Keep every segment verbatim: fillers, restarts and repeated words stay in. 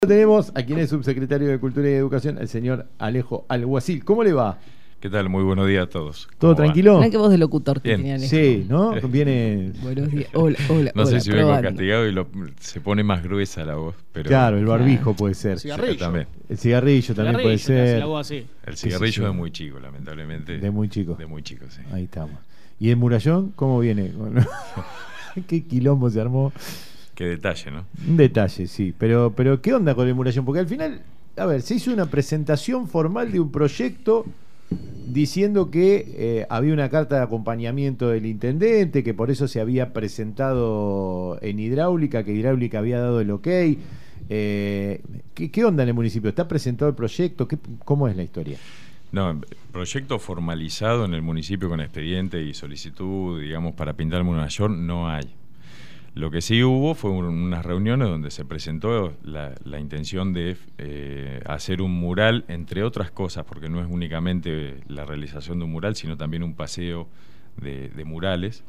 Tenemos a quien es subsecretario de Cultura y Educación, el señor Alejo Alguacil. ¿Cómo le va? ¿Qué tal? Muy buenos días a todos. ¿Todo tranquilo? Mirá que voz de locutor que Bien. tenía Alejo. Sí, ¿no? Viene... Buenos días. Hola, hola, No hola, sé si vengo probando. castigado y lo, se pone más gruesa la voz. Pero Claro, el barbijo puede ser. Cigarrillo. también. El cigarrillo también puede Cigarrillo, te hace ser. la voz así. El Sí, sí, cigarrillo sí. de muy chico, lamentablemente. De muy chico. De muy chico, sí. Ahí estamos. ¿Y el murallón cómo viene? Qué quilombo se armó. Qué detalle, ¿no? Un detalle, sí. Pero, pero ¿qué onda con el murallón? Porque al final, a ver, se hizo una presentación formal de un proyecto diciendo que eh, había una carta de acompañamiento del intendente, que por eso se había presentado en hidráulica, que hidráulica había dado el ok. Eh, ¿qué, ¿Qué onda en el municipio? ¿Está presentado el proyecto? ¿Qué, ¿Cómo es la historia? No, proyecto formalizado en el municipio con expediente y solicitud, digamos, para pintar el murallón, no hay. Lo que sí hubo fue un, unas reuniones donde se presentó la, la intención de eh, hacer un mural, entre otras cosas, porque no es únicamente la realización de un mural, sino también un paseo de, de murales,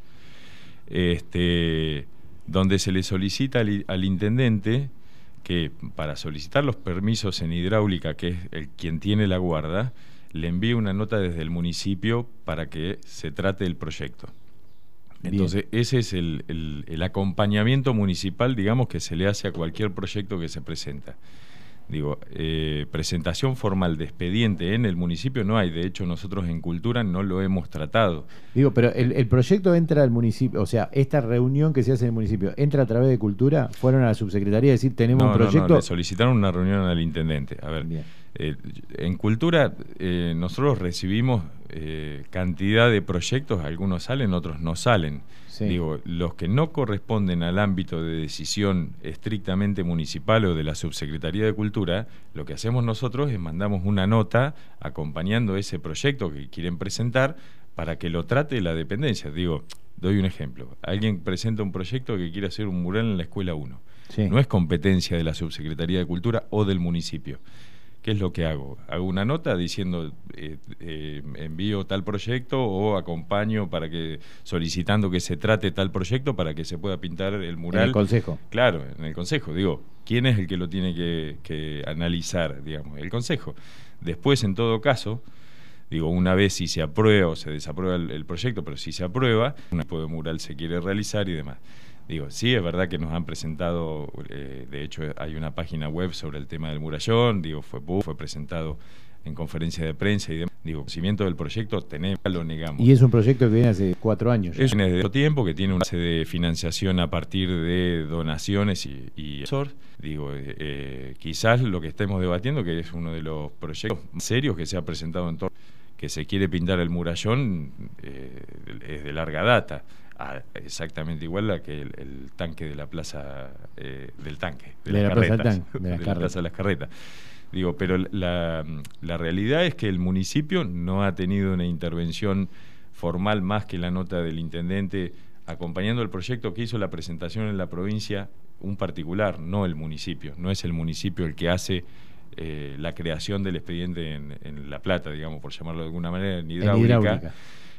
este, donde se le solicita al, al intendente que para solicitar los permisos en hidráulica, que es el, quien tiene la guarda, le envíe una nota desde el municipio para que se trate el proyecto. Entonces, bien, ese es el, el, el acompañamiento municipal, digamos, que se le hace a cualquier proyecto que se presenta. Digo, eh, presentación formal de expediente en el municipio no hay. De hecho, nosotros en Cultura no lo hemos tratado. Digo, pero el, el proyecto entra al municipio, o sea, esta reunión que se hace en el municipio, ¿entra a través de Cultura? ¿Fueron a la subsecretaría a decir, tenemos no, un proyecto? No, no, le solicitaron una reunión al intendente. A ver, eh, en Cultura eh, nosotros recibimos eh, cantidad de proyectos, algunos salen, otros no salen. Sí. Digo, los que no corresponden al ámbito de decisión estrictamente municipal o de la Subsecretaría de Cultura, lo que hacemos nosotros es mandamos una nota acompañando ese proyecto que quieren presentar para que lo trate la dependencia. Digo, doy un ejemplo. Alguien presenta un proyecto que quiere hacer un mural en la Escuela uno. Sí. No es competencia de la Subsecretaría de Cultura o del municipio. ¿Qué es lo que hago? Hago una nota diciendo eh, eh, envío tal proyecto o acompaño para que solicitando que se trate tal proyecto para que se pueda pintar el mural. En el consejo. Claro, en el consejo. Digo, ¿quién es el que lo tiene que, que analizar? Digamos, el consejo. Después, en todo caso, digo, una vez si se aprueba o se desaprueba el, el proyecto, pero si se aprueba, un tipo de mural se quiere realizar y demás. Digo, sí, es verdad que nos han presentado, eh, de hecho hay una página web sobre el tema del murallón, digo, fue, fue presentado en conferencia de prensa y demás. Digo, conocimiento del proyecto tenemos, lo negamos. Y es un proyecto que viene hace cuatro años. Ya. Es desde otro tiempo, que tiene una base de financiación a partir de donaciones y, y digo, eh, eh, quizás lo que estemos debatiendo, que es uno de los proyectos más serios que se ha presentado en todo, que se quiere pintar el murallón, eh, es de larga data. Ah, exactamente igual a que el, el tanque de la plaza eh, del tanque de, de las la carretas plaza de, de, las de la plaza de las carretas. Digo, pero la, la realidad es que el municipio no ha tenido una intervención formal más que la nota del intendente acompañando el proyecto que hizo la presentación en la provincia, un particular, no el municipio. No es el municipio el que hace eh, la creación del expediente en, en La Plata, digamos, por llamarlo de alguna manera, en hidráulica. En hidráulica.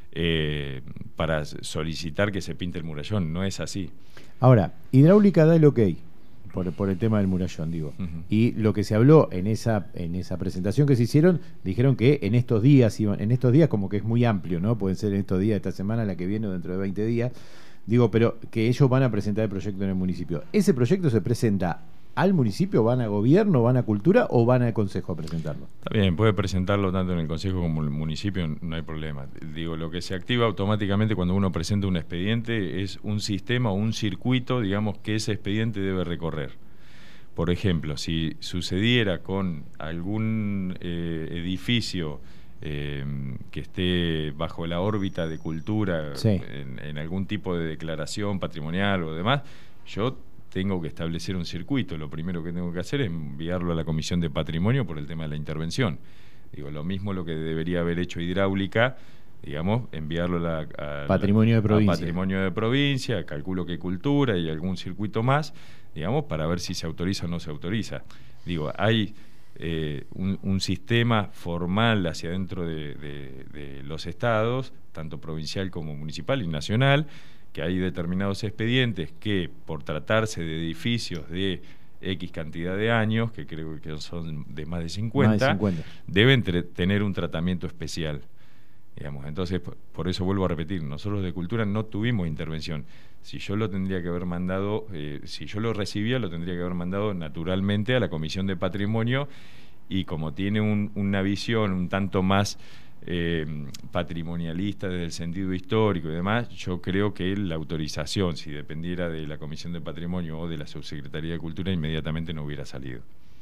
Eh, para solicitar que se pinte el murallón, no es así. Ahora, hidráulica da el ok por, por el tema del murallón, digo. Uh-huh. Y lo que se habló en esa en esa presentación que se hicieron, dijeron que en estos días, iban, en estos días como que es muy amplio, ¿no? Pueden ser en estos días, esta semana, la que viene o dentro de veinte días. Digo, pero que ellos van a presentar el proyecto en el municipio. ¿Ese proyecto se presenta al municipio, van a gobierno, van a cultura o van al consejo a presentarlo? Está bien, puede presentarlo tanto en el consejo como en el municipio, no hay problema. Digo, lo que se activa automáticamente cuando uno presenta un expediente es un sistema o un circuito, digamos, que ese expediente debe recorrer. Por ejemplo, si sucediera con algún eh, edificio eh, que esté bajo la órbita de cultura, sí, en, en algún tipo de declaración patrimonial o demás, yo tengo que establecer un circuito. Lo primero que tengo que hacer es enviarlo a la Comisión de Patrimonio por el tema de la intervención. Digo, lo mismo lo que debería haber hecho hidráulica, digamos, enviarlo a, la, a Patrimonio de Provincia. A Patrimonio de Provincia, calculo que Cultura y algún circuito más, digamos, para ver si se autoriza o no se autoriza. Digo, hay eh, un, un sistema formal hacia dentro de, de, de los estados, tanto provincial como municipal y nacional, que hay determinados expedientes que, por tratarse de edificios de X cantidad de años, que creo que son de más de cincuenta, más de cincuenta. deben tener un tratamiento especial. Digamos. Entonces, por eso vuelvo a repetir, nosotros de Cultura no tuvimos intervención. Si yo lo tendría que haber mandado, eh, si yo lo recibía, lo tendría que haber mandado naturalmente a la Comisión de Patrimonio, y como tiene un, una visión un tanto más eh, patrimonialista desde el sentido histórico y demás, yo creo que la autorización, si dependiera de la Comisión de Patrimonio o de la Subsecretaría de Cultura, inmediatamente no hubiera salido.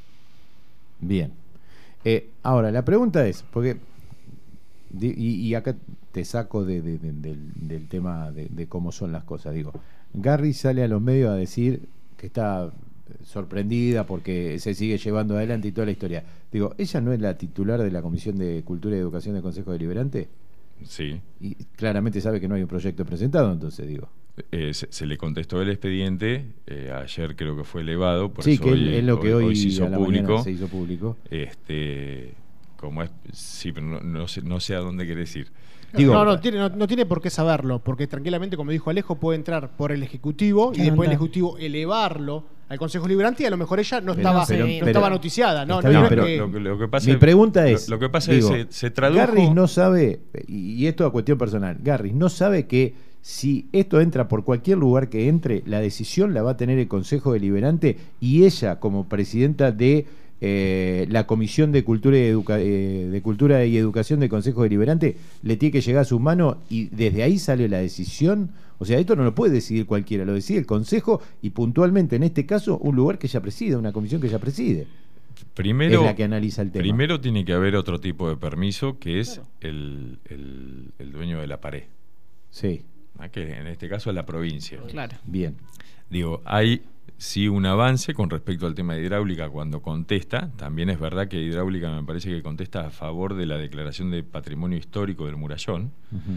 Bien. Eh, ahora, la pregunta es, porque... Y, y acá te saco de, de, de, del, del tema de, de cómo son las cosas. Digo, Garri sale a los medios a decir que está sorprendida porque se sigue llevando adelante y toda la historia. Digo, ¿ella no es la titular de la Comisión de Cultura y Educación del Consejo Deliberante? Sí. Y claramente sabe que no hay un proyecto presentado, entonces digo. Eh, se, se le contestó el expediente, eh, ayer creo que fue elevado, por sí, eso que hoy, es lo que hoy, hoy se, hizo público, se hizo público. Este... Como es, sí, pero no, no, sé, no sé a dónde querés ir. Digo, no, no, tiene, no, no tiene por qué saberlo, porque tranquilamente, como dijo Alejo, puede entrar por el Ejecutivo y después el Ejecutivo elevarlo al Consejo Deliberante, y a lo mejor ella no pero, estaba, pero, no pero, estaba noticiada. No, no, bien, no pero que... lo, lo que pasa mi pregunta es, lo, lo que pasa digo, es se, se tradujo... Garris no sabe, y esto a cuestión personal, Garris no sabe que si esto entra por cualquier lugar que entre, la decisión la va a tener el Consejo Deliberante, y ella, como presidenta de eh, la Comisión de Cultura y, Educa eh, de Cultura y Educación del Consejo Deliberante, le tiene que llegar a su mano y desde ahí sale la decisión. O sea, esto no lo puede decidir cualquiera, lo decide el Consejo, y puntualmente en este caso un lugar que ella preside, una comisión que ella preside. Primero, es la que analiza el tema. Primero tiene que haber otro tipo de permiso, que es claro. el, el, el dueño de la pared. Sí. ¿Ah? Que en este caso es la provincia. Claro. Bien. Digo, hay sí un avance con respecto al tema de hidráulica cuando contesta. También es verdad que hidráulica me parece que contesta a favor de la declaración de patrimonio histórico del Murallón. Uh-huh.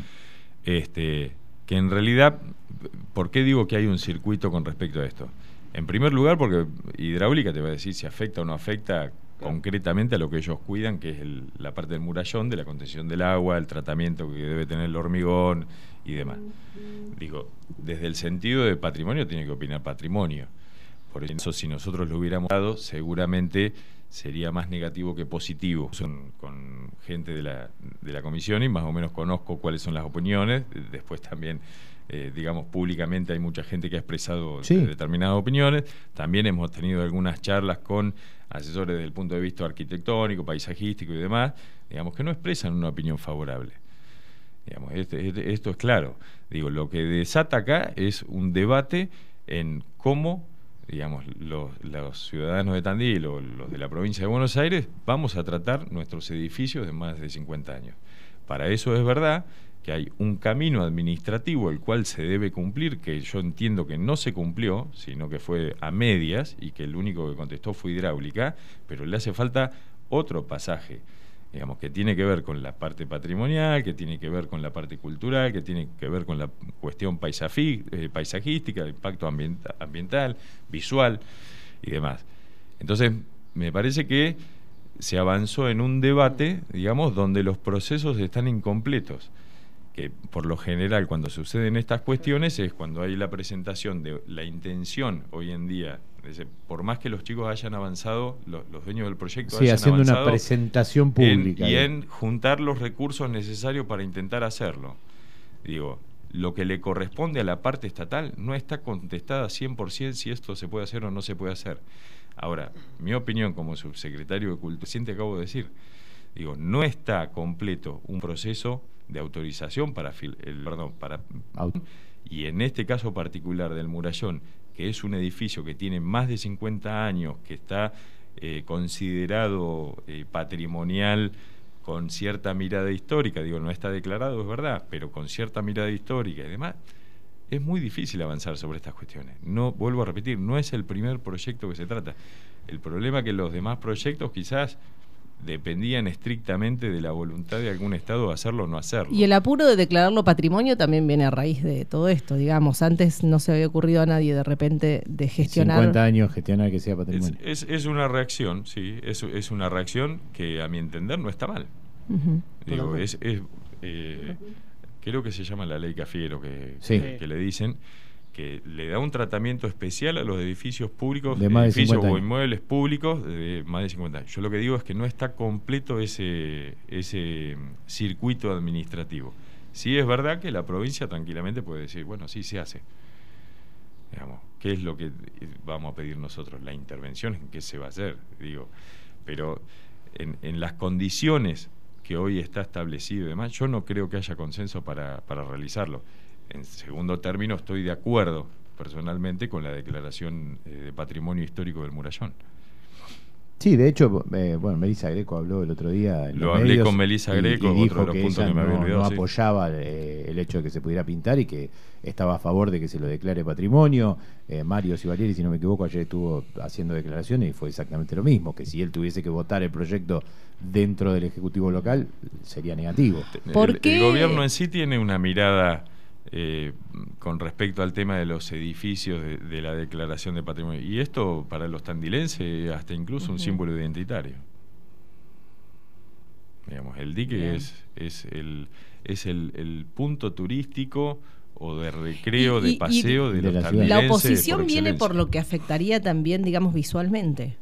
Este, que en realidad, ¿por qué digo que hay un circuito con respecto a esto? En primer lugar, porque hidráulica te va a decir si afecta o no afecta concretamente a lo que ellos cuidan, que es el, la parte del murallón, de la contención del agua, el tratamiento que debe tener el hormigón y demás. Digo, desde el sentido de patrimonio tiene que opinar patrimonio. Por eso, si nosotros lo hubiéramos dado, seguramente sería más negativo que positivo. Son con gente de la, de la comisión y más o menos conozco cuáles son las opiniones. Después también, eh, digamos, públicamente hay mucha gente que ha expresado sí. determinadas opiniones. También hemos tenido algunas charlas con asesores desde el punto de vista arquitectónico, paisajístico y demás, digamos, que no expresan una opinión favorable. Digamos, este, este, esto es claro. Digo, lo que desata acá es un debate en cómo, digamos, los, los ciudadanos de Tandil o los de la provincia de Buenos Aires vamos a tratar nuestros edificios de más de cincuenta años. Para eso es verdad que hay un camino administrativo el cual se debe cumplir, que yo entiendo que no se cumplió, sino que fue a medias y que el único que contestó fue hidráulica, pero le hace falta otro pasaje, digamos, que tiene que ver con la parte patrimonial, que tiene que ver con la parte cultural, que tiene que ver con la cuestión eh, paisajística, el impacto ambienta, ambiental, visual y demás. Entonces, me parece que se avanzó en un debate, digamos, donde los procesos están incompletos, que por lo general cuando suceden estas cuestiones es cuando hay la presentación de la intención hoy en día. Por más que los chicos hayan avanzado, los, los dueños del proyecto sí, hayan haciendo avanzado una presentación pública en, y en juntar los recursos necesarios para intentar hacerlo. Digo, lo que le corresponde a la parte estatal no está contestada cien por ciento si esto se puede hacer o no se puede hacer. Ahora, mi opinión como subsecretario de Cultura, recién te acabo de decir, digo, no está completo un proceso de autorización para, fil, el, perdón, para y en este caso particular del Murallón, que es un edificio que tiene más de cincuenta años, que está eh, considerado eh, patrimonial con cierta mirada histórica, digo, no está declarado, es verdad, pero con cierta mirada histórica y demás, es muy difícil avanzar sobre estas cuestiones. No, vuelvo a repetir, no es el primer proyecto que se trata. El problema es que los demás proyectos quizás dependían estrictamente de la voluntad de algún Estado de hacerlo o no hacerlo. Y el apuro de declararlo patrimonio también viene a raíz de todo esto, digamos. Antes no se había ocurrido a nadie de repente de gestionar... cincuenta años gestionar que sea patrimonio. Es, es, es una reacción, sí, es, es una reacción que a mi entender no está mal. Uh-huh. Digo, es... es eh, creo que se llama la ley Cafiero, que, sí. que, que le dicen, que le da un tratamiento especial a los edificios públicos, de más de edificios cincuenta o años. inmuebles públicos de más de cincuenta años. Yo lo que digo es que no está completo ese, ese circuito administrativo. Sí es verdad que la provincia tranquilamente puede decir, bueno, sí se hace. Digamos, ¿qué es lo que vamos a pedir nosotros? La intervención en qué se va a hacer, digo. Pero en, en las condiciones que hoy está establecido y demás, yo no creo que haya consenso para, para realizarlo. En segundo término, estoy de acuerdo personalmente con la declaración eh, de patrimonio histórico del Murallón. Sí, de hecho, eh, bueno, Melissa Greco habló el otro día en Lo los hablé medios con Melissa Greco, y, y otro dijo de los que puntos ella que me había no, olvidado, no sí. apoyaba eh, el hecho de que se pudiera pintar y que estaba a favor de que se lo declare patrimonio. Eh, Mario Sivalieri, si no me equivoco, ayer estuvo haciendo declaraciones y fue exactamente lo mismo, que si él tuviese que votar el proyecto dentro del Ejecutivo local, sería negativo. ¿Por el, qué? el gobierno en sí tiene una mirada eh, con respecto al tema de los edificios de, de la declaración de patrimonio, y esto para los tandilenses hasta incluso uh-huh. un símbolo identitario. Digamos, el dique Bien. es es el es el, el punto turístico o de recreo, y, y, de paseo de, de los tandilenses. La oposición por viene por lo que afectaría también, digamos, visualmente.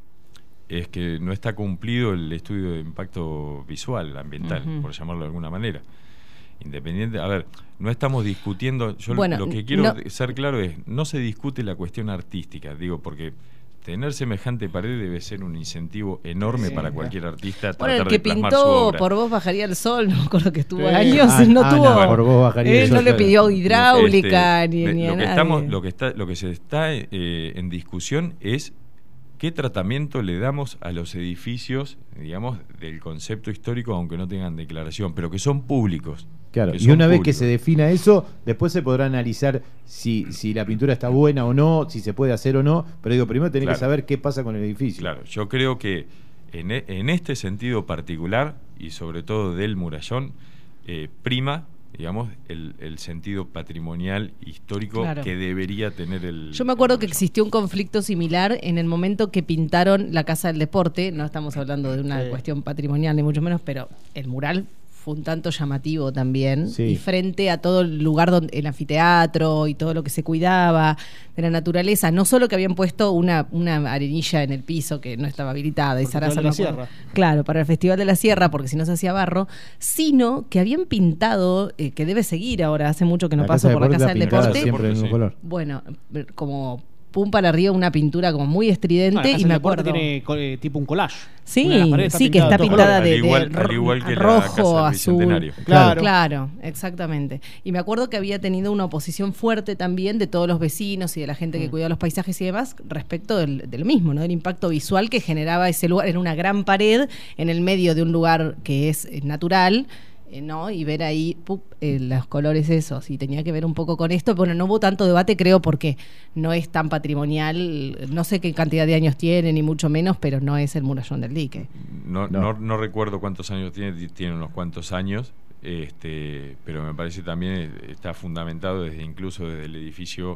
Es que no está cumplido el estudio de impacto visual, ambiental, uh-huh. por llamarlo de alguna manera. Independiente, a ver, no estamos discutiendo, yo bueno, lo que quiero no, ser claro es, no se discute la cuestión artística, digo, porque tener semejante pared debe ser un incentivo enorme sí, para cualquier artista bueno, tratar el que de plasmar pintó su obra. Por vos bajaría el sol, no me acuerdo que estuvo sí. años, ah, no ah, tuvo, no, por vos bajaría él el sol, no le pidió hidráulica este, ni, le, ni lo a que nadie. estamos, lo que está, lo que se está eh, en discusión es qué tratamiento le damos a los edificios, digamos, del concepto histórico, aunque no tengan declaración, pero que son públicos. Claro, y una vez públicos. que se defina eso, después se podrá analizar si, si la pintura está buena o no, si se puede hacer o no, pero digo, primero tenés claro. que saber qué pasa con el edificio. Claro, yo creo que en, en este sentido particular, y sobre todo del Murallón, eh, prima, digamos, el, el sentido patrimonial histórico claro. que debería tener el... Yo me acuerdo que existió un conflicto similar en el momento que pintaron la Casa del Deporte, no estamos hablando de una sí. cuestión patrimonial ni mucho menos, pero el mural fue un tanto llamativo también, sí. y frente a todo el lugar, donde el anfiteatro y todo lo que se cuidaba de la naturaleza, no solo que habían puesto una, una arenilla en el piso que no estaba habilitada, y Sarasa de la Sierra. Claro, para el Festival de la Sierra, porque si no se hacía barro, sino que habían pintado, eh, que debe seguir ahora, hace mucho que no la paso por la Casa del Deporte. Siempre del mismo color. Bueno, como pum para arriba, una pintura como muy estridente, ah, y me acuerdo tiene eh, tipo un collage. Sí, sí, que está pintada de, de, al igual, de al igual que rojo, la azul. Claro. claro, exactamente. Y me acuerdo que había tenido una oposición fuerte también de todos los vecinos y de la gente que mm. cuidaba los paisajes y demás respecto del, del mismo, ¿no? Del impacto visual que generaba ese lugar. Era una gran pared en el medio de un lugar que es eh, natural, ¿no? Y ver ahí pup, eh, los colores esos, y tenía que ver un poco con esto. Bueno, no hubo tanto debate, creo, porque no es tan patrimonial, no sé qué cantidad de años tiene, ni mucho menos, pero no es el Murallón del Dique. No, no. no, no recuerdo cuántos años tiene, tiene unos cuantos años, este, pero me parece también está fundamentado desde incluso desde el edificio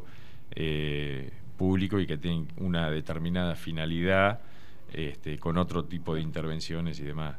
eh, público y que tiene una determinada finalidad, este, con otro tipo de intervenciones y demás.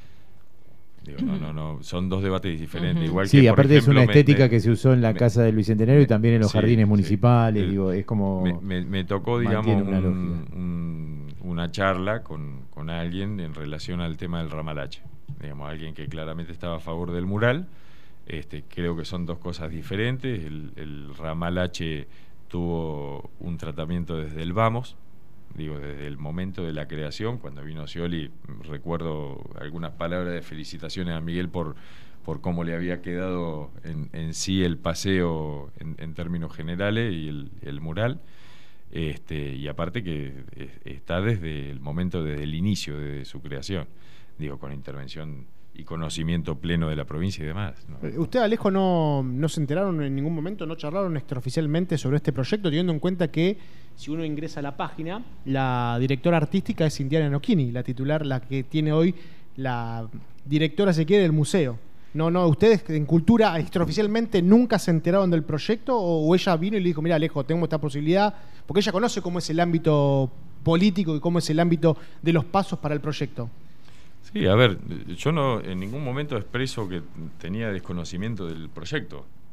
Digo, no, no, no, son dos debates diferentes. Uh-huh. Igual sí, que, aparte ejemplo, es una estética me, que se usó en la me, Casa del Bicentenario me, y también en los sí, jardines sí, municipales. El, digo, es como me, me, me tocó, digamos, un, una, un, una charla con, con alguien en relación al tema del ramalache. Digamos, alguien que claramente estaba a favor del mural. Este, creo que son dos cosas diferentes. El, el ramalache tuvo un tratamiento desde el vamos. Digo, desde el momento de la creación, cuando vino Scioli, recuerdo algunas palabras de felicitaciones a Miguel por, por cómo le había quedado en, en sí el paseo en, en términos generales y el, el mural. Este, y aparte que está desde el momento, desde el inicio de su creación, digo, con intervención y conocimiento pleno de la provincia y demás, ¿no? ¿Usted, Alejo, no, no se enteraron en ningún momento, no charlaron extraoficialmente sobre este proyecto, teniendo en cuenta que si uno ingresa a la página, la directora artística es Indiana Nocchini, la titular, la que tiene hoy la directora, se quiere, del museo? No, no, ¿ustedes en Cultura extraoficialmente nunca se enteraron del proyecto o, o ella vino y le dijo, mira, Alejo, tengo esta posibilidad? Porque ella conoce cómo es el ámbito político y cómo es el ámbito de los pasos para el proyecto. Sí, a ver, yo no en ningún momento expreso que tenía desconocimiento del proyecto.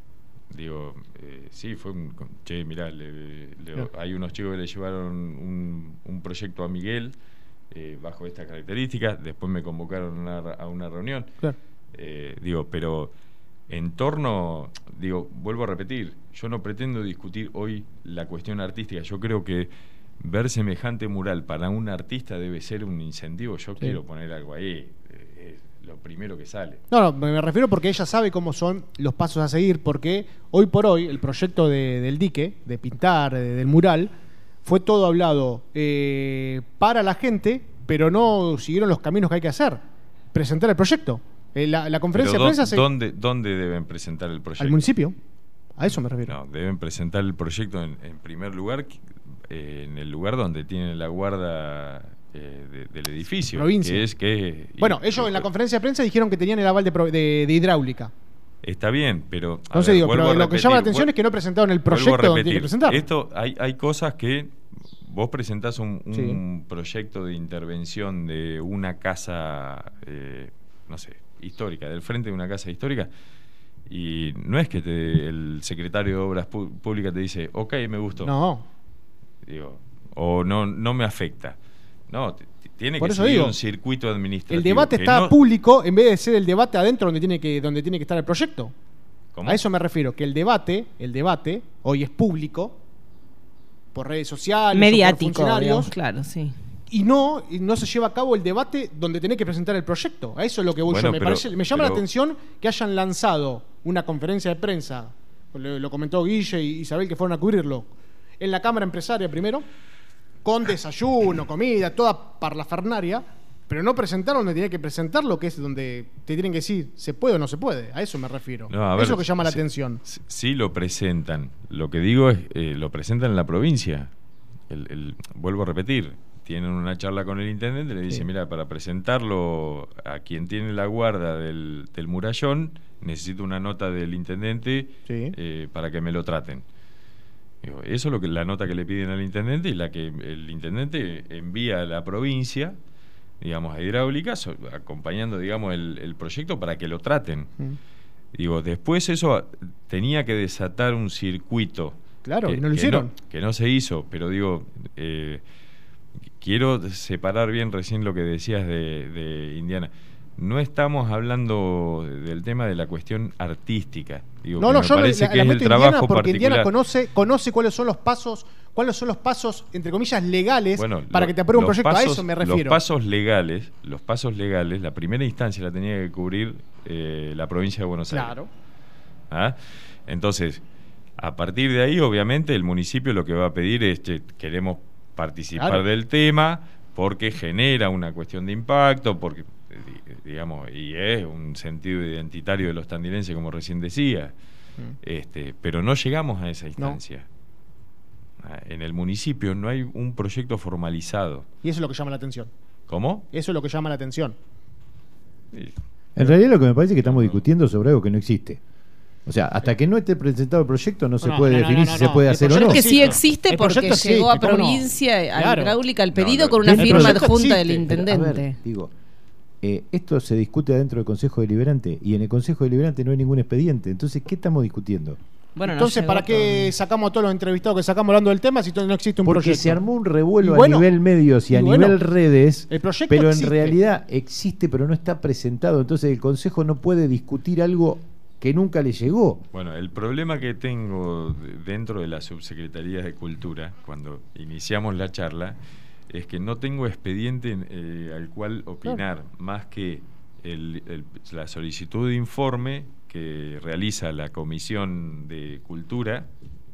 digo, eh, sí, fue un... Che, mirá, le, le, Claro. hay unos chicos que le llevaron un, un proyecto a Miguel eh, bajo estas características, después me convocaron a una, a una reunión. Claro. Eh, digo, pero en torno, digo, vuelvo a repetir, yo no pretendo discutir hoy la cuestión artística, yo creo que ver semejante mural para un artista debe ser un incentivo, yo Sí. quiero poner algo ahí, eh, es lo primero que sale. No, no, me refiero porque ella sabe cómo son los pasos a seguir, porque hoy por hoy el proyecto de- del dique, de pintar, de- del mural, fue todo hablado eh, para la gente, pero no siguieron los caminos que hay que hacer. Presentar el proyecto. Eh, la, la conferencia Pero de prensa se... ¿dónde, ¿Dónde deben presentar el proyecto? al municipio. A eso me refiero. No, deben presentar el proyecto en, en primer lugar, eh, en el lugar donde tienen la guarda eh, de- del edificio. Provincia. Que es que, Bueno, y- ellos en la y- conferencia de prensa dijeron que tenían el aval de, pro- de- de hidráulica. Está bien, pero... a Entonces ver, digo, vuelvo pero a lo que repetir, llama la atención vuel- es que no presentaron el vuelvo a proyecto donde tienen que repetir, presentar. Esto, hay, hay cosas que vos presentás un, un Sí. proyecto de intervención de una casa, eh, no sé, histórica, del frente de una casa histórica, y no es que te- el secretario de Obras Pu- Públicas te dice, ok, me gustó. No. Digo, o no, no me afecta. No, t- t- tiene Por que eso seguir digo, un circuito administrativo. El debate que está no- público en vez de ser el debate adentro donde tiene que, donde tiene que estar el proyecto. ¿Cómo? A eso me refiero, que el debate, el debate hoy es público por redes sociales, o por Mediático, funcionarios, digamos, claro, sí. y no y no se lleva a cabo el debate donde tenés que presentar el proyecto. A eso es lo que voy Bueno, yo. Me, pero- parece, me llama la pero- atención que hayan lanzado una conferencia de prensa, lo, lo comentó Guille y Isabel que fueron a cubrirlo, en la Cámara Empresaria primero, con desayuno, comida, toda parlafernaria, pero no presentaron donde tenía que presentarlo, que es donde te tienen que decir se puede o no se puede. A eso me refiero. No, a Eso ver, es lo que llama la sí, atención. Sí, sí lo presentan. Lo que digo es, eh, lo presentan en la provincia. El, el- vuelvo a repetir, tienen una charla con el intendente, le dicen, Sí. mira, para presentarlo a quien tiene la guarda del, del murallón, necesito una nota del intendente Sí. eh, para que me lo traten. Digo, eso es lo que la nota que le piden al intendente y la que el intendente envía a la provincia, digamos, a Hidráulica, so- acompañando, digamos, el, el proyecto para que lo traten. Mm. Digo, después eso tenía que desatar un circuito. Claro, que- y no lo que hicieron. que no se hizo, pero digo, eh, quiero separar bien recién lo que decías de, de Indiana. No estamos hablando del tema de la cuestión artística. Digo, No, que no, me yo parece la, que la es el meto a Indiana trabajo porque particular. Indiana conoce, conoce cuáles son los pasos, cuáles son los pasos, entre comillas, legales Bueno, para lo- que te apruebe un los proyecto. pasos- a eso me refiero. Los pasos legales, los pasos legales, la primera instancia la tenía que cubrir eh, la provincia de Buenos Aires. Claro. ¿Ah? Entonces, a partir de ahí, obviamente, el municipio lo que va a pedir es que queremos participar Claro. del tema porque genera una cuestión de impacto, porque, eh, di- digamos, y es un sentido identitario de los tandilenses, como recién decía. Mm. Este, pero no llegamos a esa instancia. Ah, En el municipio no hay un proyecto formalizado. Y eso es lo que llama la atención. ¿Cómo? Eso es lo que llama la atención. Sí. En realidad lo que me parece es que estamos discutiendo sobre algo que no existe. O sea, hasta que no esté presentado el proyecto no se No, puede no, no, definir no, si se no. puede El hacer o proyecto no. Que sí existe. existe El porque proyecto llegó a existe, ¿cómo no? provincia, a Claro. Hidráulica, el No, pedido no, con una el firma proyecto adjunta del existe. Pero, a ver, intendente. digo, eh, esto se discute adentro del Consejo Deliberante y en el Consejo Deliberante no hay ningún expediente. Entonces, ¿qué estamos discutiendo? Bueno, no Entonces, llegó ¿para qué todo. sacamos a todos los entrevistados que sacamos hablando del tema si no existe un Porque proyecto? se armó un revuelo Y bueno, a nivel medios y, y a bueno, nivel redes, el proyecto pero existe. en realidad existe, pero no está presentado. Entonces, el Consejo no puede discutir algo que nunca le llegó. Bueno, el problema que tengo de- dentro de la Subsecretaría de Cultura, cuando iniciamos la charla, es que no tengo expediente eh, al cual opinar, más que el- el- la solicitud de informe que realiza la Comisión de Cultura,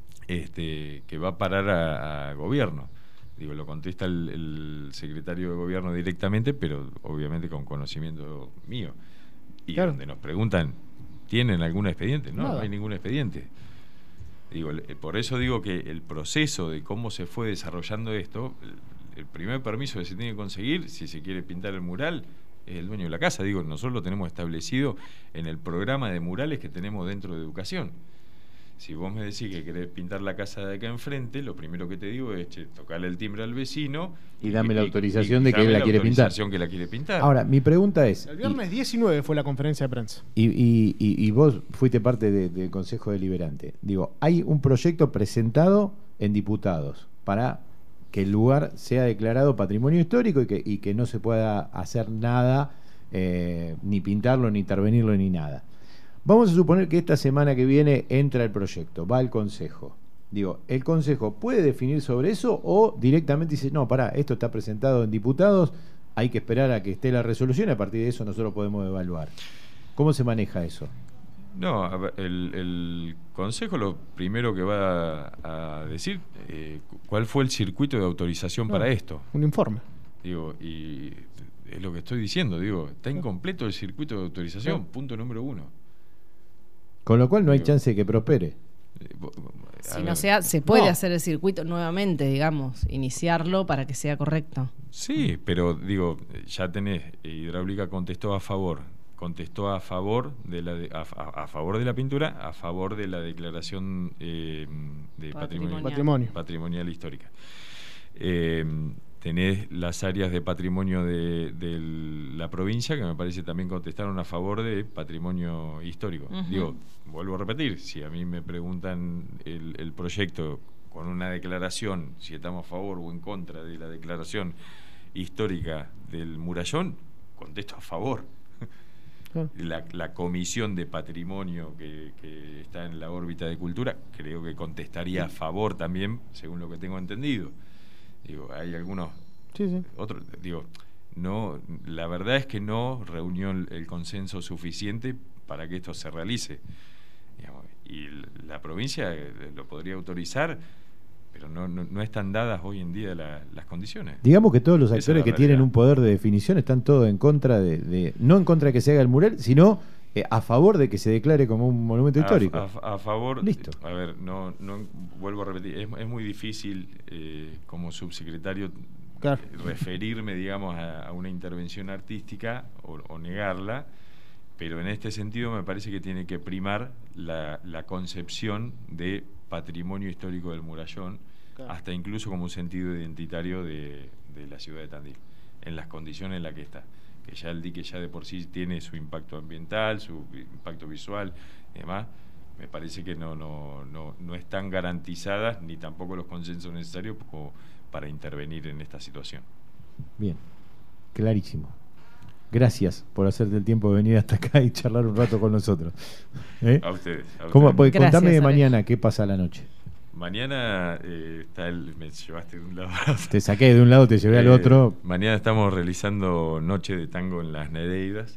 este, que va a parar a, a gobierno. Digo, lo contesta el, el secretario de gobierno directamente, pero obviamente con conocimiento mío. Y Claro. donde nos preguntan, ¿tienen algún expediente? No, Nada. no hay ningún expediente. Digo, el- por eso digo que el proceso de cómo se fue desarrollando esto, el, el primer permiso que se tiene que conseguir, si se quiere pintar el mural, es el dueño de la casa. Digo, nosotros lo tenemos establecido en el programa de murales que tenemos dentro de educación. si vos me decís que querés pintar la casa de acá enfrente, lo primero que te digo es, che, tocarle el timbre al vecino y dame la y, autorización y, de que y él la la quiere pintar. autorización que la quiere pintar. Ahora, mi pregunta es... El viernes y, diecinueve fue la conferencia de prensa. Y, y, y, y vos fuiste parte de, del Consejo Deliberante. Digo, hay un proyecto presentado en diputados para que el lugar sea declarado patrimonio histórico y que, y que no se pueda hacer nada, eh, ni pintarlo, ni intervenirlo, ni nada. Vamos a suponer que esta semana que viene entra el proyecto, va al Consejo. Digo, ¿el Consejo puede definir sobre eso o directamente dice, no, pará, esto está presentado en diputados, hay que esperar a que esté la resolución y a partir de eso nosotros podemos evaluar? ¿Cómo se maneja eso? No, a ver, el, el Consejo lo primero que va a, a decir, eh, cuál fue el circuito de autorización No, para esto. Un informe. Digo, y es lo que estoy diciendo, digo, está incompleto el circuito de autorización, punto número uno. Con lo cual no hay Digo, chance de que prospere. Eh, bo- bo- a Si ver, no sea, se puede No. hacer el circuito nuevamente, digamos, iniciarlo para que sea correcto. Sí, pero digo, ya tenés, Hidráulica contestó a favor, contestó a favor de la de- a, a- a favor de la pintura, a favor de la declaración eh, de patrimonio, Patrimonial. Patrimonio. patrimonial histórica. Eh, tenés las áreas de patrimonio de, de la provincia que me parece también contestaron a favor de patrimonio histórico. Ujú. Digo, vuelvo a repetir, si a mí me preguntan el, el proyecto con una declaración, si estamos a favor o en contra de la declaración histórica del murallón, contesto a favor. Claro. La, la comisión de patrimonio que, que está en la órbita de cultura creo que contestaría a favor también, según lo que tengo entendido. Digo, hay algunos Sí, sí. otros, digo, no, la verdad es que no reunió el, el consenso suficiente para que esto se realice. Digamos, y l- la provincia eh, lo podría autorizar, pero no, no, no están dadas hoy en día la- las condiciones. Digamos que todos los Esa es actores la que tienen realidad. un poder de definición están todos en contra de, de no en contra de que se haga el mural, sino eh, a favor de que se declare como un monumento A- histórico. A, a favor. Listo. A ver, no, no vuelvo a repetir, es, es muy difícil eh, como subsecretario Claro. referirme, digamos, a, a una intervención artística o, o negarla, pero en este sentido me parece que tiene que primar la, la concepción de patrimonio histórico del murallón, Claro. hasta incluso como un sentido identitario de, de la ciudad de Tandil, en las condiciones en las que está. Que ya el dique ya de por sí tiene su impacto ambiental, su impacto visual y demás, me parece que no, no, no, no están garantizadas ni tampoco los consensos necesarios como para intervenir en esta situación. Bien, clarísimo. Gracias por hacerte el tiempo de venir hasta acá y charlar un rato con nosotros. ¿Eh? A ustedes. A ¿Cómo? ustedes. Pues, Gracias, contame de Alejo. mañana qué pasa a la noche. Mañana eh, está el, me llevaste de un lado a otro. Te saqué de un lado, te llevé al Eh, otro. Mañana estamos realizando Noche de Tango en las Nereidas,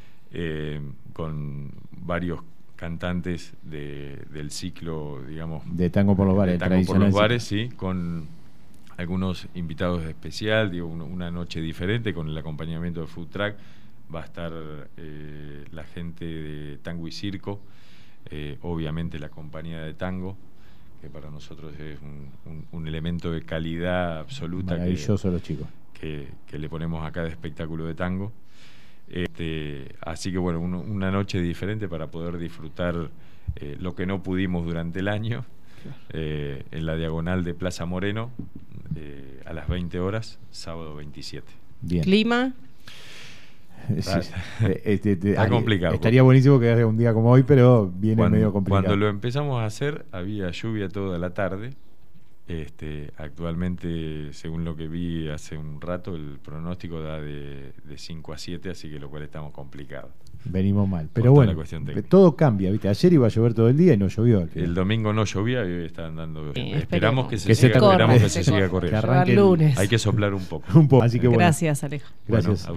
eh, con varios cantantes de, del ciclo, digamos, De tango por los bares, de tango por tradicional los ciclo. bares, sí, con algunos invitados especial, digo, un- una noche diferente con el acompañamiento de Food Truck. Va a estar eh, la gente de Tango y Circo, eh, obviamente la compañía de tango, que para nosotros es un, un- un elemento de calidad absoluta que, Maravilloso los chicos. que, que le ponemos a cada espectáculo de tango. Este, así que bueno, uno- una noche diferente para poder disfrutar eh, lo que no pudimos durante el año, eh, en la diagonal de Plaza Moreno, eh, a las veinte horas, sábado veintisiete. Bien. Clima, Sí, eh, este, te- Está ah, complicado. Estaría buenísimo que haga un día como hoy, pero viene Cuando, medio complicado. cuando lo empezamos a hacer había lluvia toda la tarde. Este, actualmente, según lo que vi hace un rato, el pronóstico da de, de cinco a siete, así que lo cual estamos complicados. Venimos mal. Por Pero toda bueno, la cuestión técnica. todo cambia, ¿viste? Ayer iba a llover todo el día y no llovió. al final. El domingo no llovía y hoy están dando. Sí, esperamos que se Que se siga, corra, esperamos que que se se siga corra. corriendo. Que arranque el lunes. Hay que soplar un poco. Un poco. Así que bueno, Gracias, Alejo. gracias. Bueno,